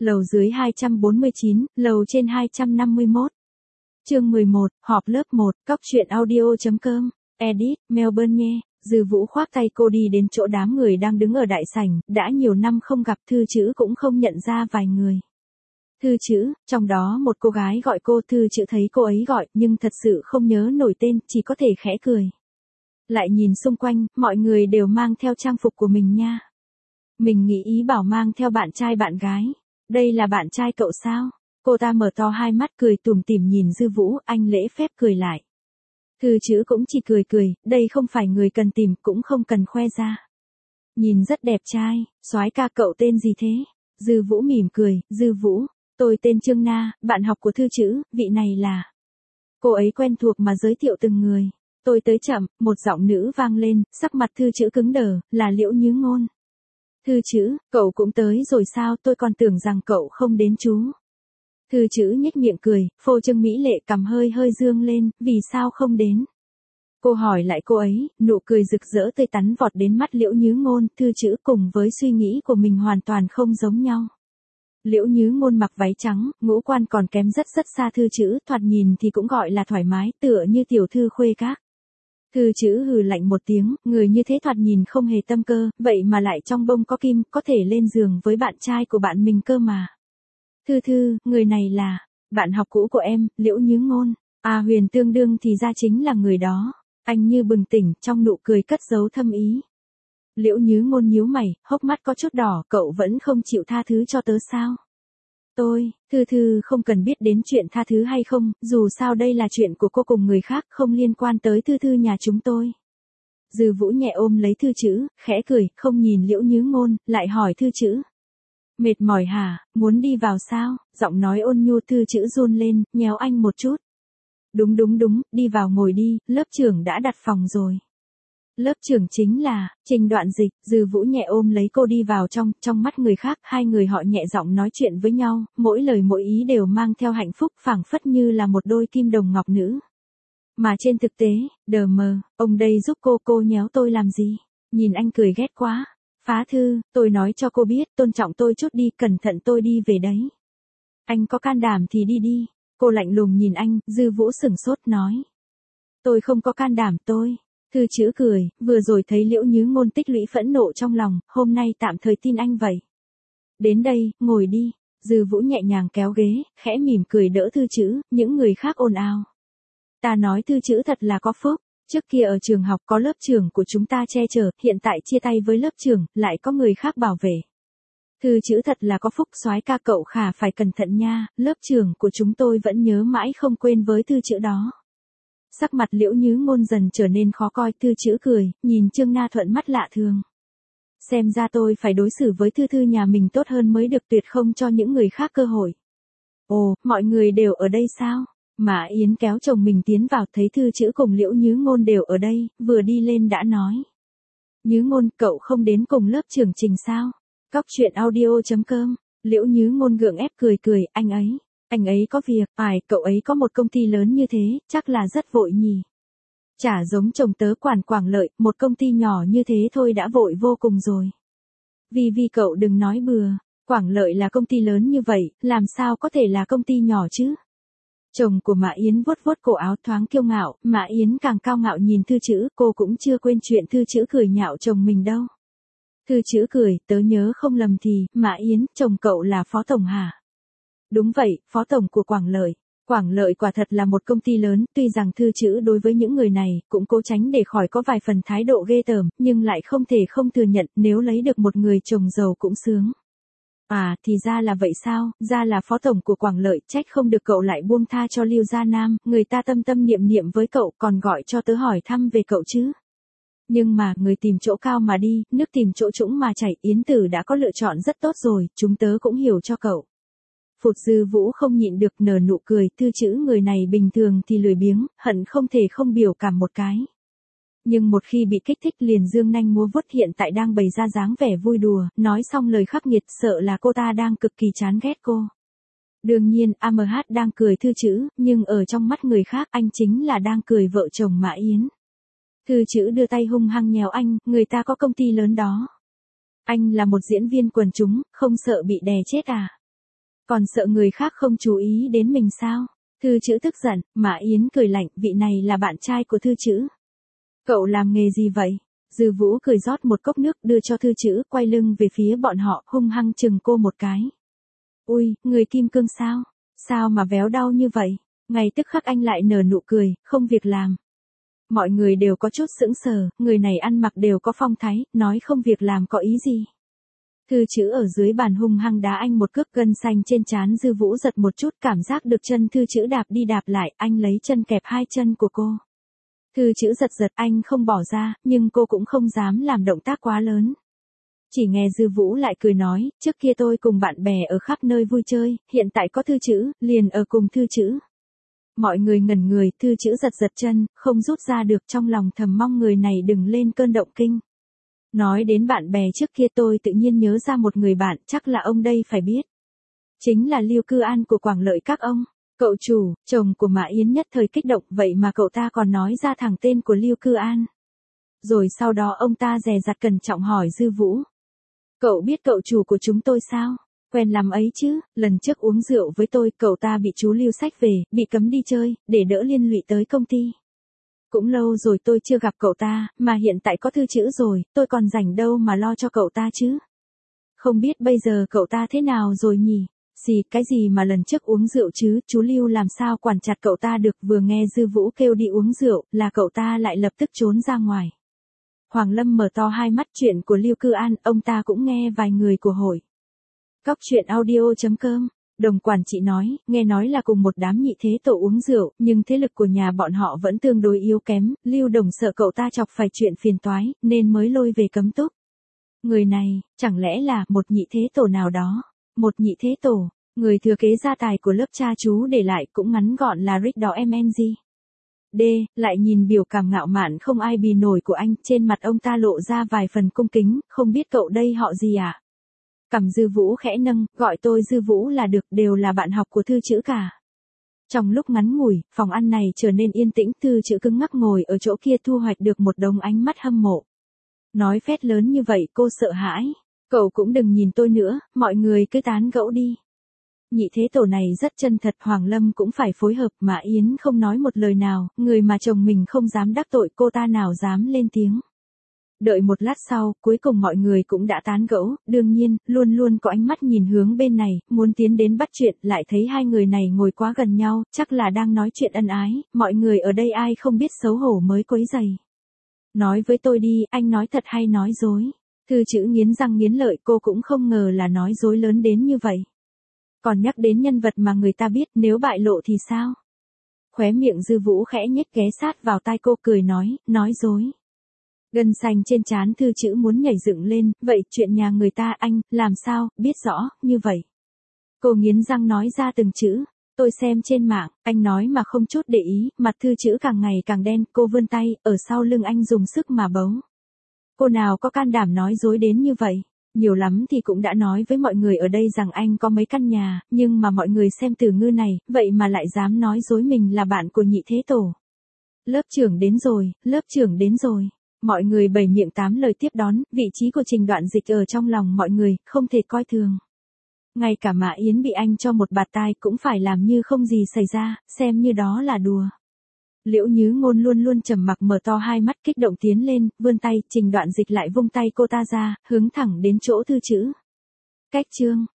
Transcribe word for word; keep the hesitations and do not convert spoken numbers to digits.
Lầu dưới hai trăm bốn mươi chín, lầu trên hai trăm năm mươi mốt. Chương mười một, họp lớp một, cóc truyện audio chấm com, edit, Melbourne nghe. Dư Vũ khoác tay cô đi đến chỗ đám người đang đứng ở đại sảnh, đã nhiều năm không gặp Thư Chữ cũng không nhận ra vài người. Thư Chữ, trong đó một cô gái gọi cô Thư Chữ thấy cô ấy gọi nhưng thật sự không nhớ nổi tên, chỉ có thể khẽ cười. Lại nhìn xung quanh, mọi người đều mang theo trang phục của mình nha. Mình nghĩ ý bảo mang theo bạn trai bạn gái. Đây là bạn trai cậu sao? Cô ta mở to hai mắt cười tủm tỉm nhìn Dư Vũ, anh lễ phép cười lại. Thư Chữ cũng chỉ cười cười, đây không phải người cần tìm, cũng không cần khoe ra. Nhìn rất đẹp trai, soái ca cậu tên gì thế? Dư Vũ mỉm cười, Dư Vũ, tôi tên Trương Na, bạn học của Thư Chữ, vị này là... Cô ấy quen thuộc mà giới thiệu từng người. Tôi tới chậm, một giọng nữ vang lên, sắc mặt Thư Chữ cứng đờ, là Liễu Nhứ Ngôn. Thư Chữ, cậu cũng tới rồi sao, tôi còn tưởng rằng cậu không đến chú. Thư Chữ nhếch miệng cười, phô trương mỹ lệ cằm hơi hơi dương lên, vì sao không đến? Cô hỏi lại cô ấy, nụ cười rực rỡ tươi tắn vọt đến mắt Liễu Nhứ Ngôn, Thư Chữ cùng với suy nghĩ của mình hoàn toàn không giống nhau. Liễu Nhứ Ngôn mặc váy trắng, ngũ quan còn kém rất rất xa Thư Chữ, thoạt nhìn thì cũng gọi là thoải mái, tựa như tiểu thư khuê các. Thư Chữ hừ lạnh một tiếng, người như thế thoạt nhìn không hề tâm cơ, vậy mà lại trong bông có kim, có thể lên giường với bạn trai của bạn mình cơ mà. Thư Thư, người này là, bạn học cũ của em, Liễu Nhứ Ngôn. À Huyền tương đương thì ra chính là người đó. Anh như bừng tỉnh, trong nụ cười cất giấu thâm ý. Liễu Nhứ Ngôn nhíu mày, hốc mắt có chút đỏ, cậu vẫn không chịu tha thứ cho tớ sao? Tôi, Thư Thư không cần biết đến chuyện tha thứ hay không, dù sao đây là chuyện của cô cùng người khác, không liên quan tới Thư Thư nhà chúng tôi. Dư Vũ nhẹ ôm lấy Thư Chữ, khẽ cười, không nhìn Liễu Nhứ Ngôn, lại hỏi Thư Chữ. Mệt mỏi hả, muốn đi vào sao? Giọng nói ôn nhu Thư Chữ run lên, nhéo anh một chút. Đúng đúng đúng, đi vào ngồi đi, lớp trưởng đã đặt phòng rồi. Lớp trưởng chính là, Trình Đoạn Dịch, Dư Vũ nhẹ ôm lấy cô đi vào trong, trong mắt người khác, hai người họ nhẹ giọng nói chuyện với nhau, mỗi lời mỗi ý đều mang theo hạnh phúc, phảng phất như là một đôi kim đồng ngọc nữ. Mà trên thực tế, đờ mờ, ông đây giúp cô, cô nhéo tôi làm gì? Nhìn anh cười ghét quá. Phá Thư, tôi nói cho cô biết, tôn trọng tôi chút đi, cẩn thận tôi đi về đấy. Anh có can đảm thì đi đi. Cô lạnh lùng nhìn anh, Dư Vũ sửng sốt nói. Tôi không có can đảm tôi. Thư Chữ cười, vừa rồi thấy Liễu Nhứ Ngôn tích lũy phẫn nộ trong lòng, hôm nay tạm thời tin anh vậy. Đến đây, ngồi đi. Dư Vũ nhẹ nhàng kéo ghế, khẽ mỉm cười đỡ Thư Chữ, những người khác ồn ào. Ta nói Thư Chữ thật là có phúc, trước kia ở trường học có lớp trưởng của chúng ta che chở, hiện tại chia tay với lớp trưởng, lại có người khác bảo vệ. Thư Chữ thật là có phúc, soái ca cậu khả phải cẩn thận nha, lớp trưởng của chúng tôi vẫn nhớ mãi không quên với Thư Chữ đó. Sắc mặt Liễu Nhứ Ngôn dần trở nên khó coi, Thư Chữ cười, nhìn Trương Na thuận mắt lạ thường. Xem ra tôi phải đối xử với Thư Thư nhà mình tốt hơn mới được, tuyệt không cho những người khác cơ hội. Ồ, mọi người đều ở đây sao? Mã Yến kéo chồng mình tiến vào, thấy Thư Chữ cùng Liễu Nhứ Ngôn đều ở đây, vừa đi lên đã nói. Nhứ Ngôn, cậu không đến cùng lớp trưởng Trình sao? Cóc truyện audio chấm com, Liễu Nhứ Ngôn gượng ép cười cười, anh ấy, anh ấy có việc, ai, cậu ấy có một công ty lớn như thế, chắc là rất vội nhỉ. Chả giống chồng tớ quản Quảng Lợi, một công ty nhỏ như thế thôi đã vội vô cùng rồi. Vì vì cậu đừng nói bừa, Quảng Lợi là công ty lớn như vậy, làm sao có thể là công ty nhỏ chứ? Chồng của Mã Yến vuốt vuốt cổ áo thoáng kiêu ngạo, Mã Yến càng cao ngạo nhìn Thư Chữ, cô cũng chưa quên chuyện Thư Chữ cười nhạo chồng mình đâu. Thư Chữ cười, tớ nhớ không lầm thì, Mã Yến, chồng cậu là phó tổng hả? Đúng vậy, phó tổng của Quảng Lợi. Quảng Lợi quả thật là một công ty lớn, tuy rằng Thư Chữ đối với những người này, cũng cố tránh để khỏi có vài phần thái độ ghê tởm, nhưng lại không thể không thừa nhận, nếu lấy được một người chồng giàu cũng sướng. À, thì ra là vậy sao, ra là phó tổng của Quảng Lợi, trách không được cậu lại buông tha cho Lưu Gia Nam, người ta tâm tâm niệm niệm với cậu, còn gọi cho tớ hỏi thăm về cậu chứ. Nhưng mà, người tìm chỗ cao mà đi, nước tìm chỗ trũng mà chảy, Yến Tử đã có lựa chọn rất tốt rồi, chúng tớ cũng hiểu cho cậu. Phụt, Dư Vũ không nhịn được nở nụ cười, Thư Chữ người này bình thường thì lười biếng, hận không thể không biểu cảm một cái. Nhưng một khi bị kích thích liền dương nanh múa vuốt, hiện tại đang bày ra dáng vẻ vui đùa, nói xong lời khắc nghiệt, sợ là cô ta đang cực kỳ chán ghét cô. Đương nhiên, a em hát đang cười Thư Chữ, nhưng ở trong mắt người khác anh chính là đang cười vợ chồng Mã Yến. Thư Chữ đưa tay hung hăng nhéo anh, người ta có công ty lớn đó. Anh là một diễn viên quần chúng, không sợ bị đè chết à? Còn sợ người khác không chú ý đến mình sao? Thư chữ tức giận, Mã Yến cười lạnh, vị này là bạn trai của thư chữ. Cậu làm nghề gì vậy? Dư Vũ cười rót một cốc nước đưa cho thư chữ, quay lưng về phía bọn họ, hung hăng chừng cô một cái. Ui, người kim cương sao? Sao mà véo đau như vậy? Ngay tức khắc anh lại nở nụ cười, không việc làm. Mọi người đều có chút sững sờ, người này ăn mặc đều có phong thái, nói không việc làm có ý gì. Thư chữ ở dưới bàn hung hăng đá anh một cước, gân xanh trên trán Dư Vũ giật một chút, cảm giác được chân thư chữ đạp đi đạp lại, anh lấy chân kẹp hai chân của cô. Thư chữ giật giật, anh không bỏ ra, nhưng cô cũng không dám làm động tác quá lớn. Chỉ nghe Dư Vũ lại cười nói, trước kia tôi cùng bạn bè ở khắp nơi vui chơi, hiện tại có thư chữ, liền ở cùng thư chữ. Mọi người ngẩn người, thư chữ giật giật chân, không rút ra được, trong lòng thầm mong người này đừng lên cơn động kinh. Nói đến bạn bè trước kia tôi tự nhiên nhớ ra một người bạn, chắc là ông đây phải biết. Chính là Lưu Cư An của Quảng Lợi các ông. Cậu chủ, chồng của Mã Yến nhất thời kích động, vậy mà cậu ta còn nói ra thẳng tên của Lưu Cư An. Rồi sau đó ông ta dè dặt cẩn trọng hỏi Dư Vũ. Cậu biết cậu chủ của chúng tôi sao? Quen lắm ấy chứ, lần trước uống rượu với tôi, cậu ta bị chú Lưu xách về, bị cấm đi chơi, để đỡ liên lụy tới công ty. Cũng lâu rồi tôi chưa gặp cậu ta, mà hiện tại có thư chữ rồi, tôi còn rảnh đâu mà lo cho cậu ta chứ. Không biết bây giờ cậu ta thế nào rồi nhỉ? Xì, cái gì mà lần trước uống rượu chứ, chú Lưu làm sao quản chặt cậu ta được, vừa nghe Dư Vũ kêu đi uống rượu, là cậu ta lại lập tức trốn ra ngoài. Hoàng Lâm mở to hai mắt, chuyện của Lưu Cư An, ông ta cũng nghe vài người của hội. Cóc truyện audio chấm com, đồng quản trị nói, nghe nói là cùng một đám nhị thế tổ uống rượu, nhưng thế lực của nhà bọn họ vẫn tương đối yếu kém, Lưu Đồng sợ cậu ta chọc phải chuyện phiền toái, nên mới lôi về cấm túc. Người này, chẳng lẽ là một nhị thế tổ nào đó? Một nhị thế tổ, người thừa kế gia tài của lớp cha chú để lại, cũng ngắn gọn là Rick đó em en giê. D, lại nhìn biểu cảm ngạo mạn không ai bì nổi của anh, trên mặt ông ta lộ ra vài phần cung kính, không biết cậu đây họ gì à? Cằm Dư Vũ khẽ nâng, gọi tôi Dư Vũ là được, đều là bạn học của thư chữ cả. Trong lúc ngắn ngủi, phòng ăn này trở nên yên tĩnh, thư chữ cứng ngắc ngồi ở chỗ kia thu hoạch được một đống ánh mắt hâm mộ. Nói phét lớn như vậy cô sợ hãi. Cậu cũng đừng nhìn tôi nữa, mọi người cứ tán gẫu đi. Nhị thế tổ này rất chân thật, Hoàng Lâm cũng phải phối hợp, mà Yến không nói một lời nào, người mà chồng mình không dám đắc tội, cô ta nào dám lên tiếng. Đợi một lát sau, cuối cùng mọi người cũng đã tán gẫu, đương nhiên, luôn luôn có ánh mắt nhìn hướng bên này, muốn tiến đến bắt chuyện, lại thấy hai người này ngồi quá gần nhau, chắc là đang nói chuyện ân ái, mọi người ở đây ai không biết xấu hổ mới quấy rầy. Nói với tôi đi, anh nói thật hay nói dối? Thư chữ nghiến răng nghiến lợi, cô cũng không ngờ là nói dối lớn đến như vậy. Còn nhắc đến nhân vật mà người ta biết, nếu bại lộ thì sao? Khóe miệng Dư Vũ khẽ nhếch, ghé sát vào tai cô cười nói, nói dối. Gân xanh trên trán thư chữ muốn nhảy dựng lên, vậy chuyện nhà người ta anh, làm sao, biết rõ, như vậy. Cô nghiến răng nói ra từng chữ, tôi xem trên mạng, anh nói mà không chút để ý, mặt thư chữ càng ngày càng đen, cô vươn tay, ở sau lưng anh dùng sức mà bấu. Cô nào có can đảm nói dối đến như vậy, nhiều lắm thì cũng đã nói với mọi người ở đây rằng anh có mấy căn nhà, nhưng mà mọi người xem từ ngư này, vậy mà lại dám nói dối mình là bạn của nhị thế tổ. Lớp trưởng đến rồi, lớp trưởng đến rồi. Mọi người bảy miệng tám lời tiếp đón, vị trí của Trình Đoạn Dịch ở trong lòng mọi người, không thể coi thường. Ngay cả Mã Yến bị anh cho một bạt tai cũng phải làm như không gì xảy ra, xem như đó là đùa. Liễu Nhứ Ngôn luôn luôn trầm mặc mở to hai mắt kích động tiến lên, vươn tay, Trình Đoạn Dịch lại vung tay cô ta ra, hướng thẳng đến chỗ thư chữ. Cách chương.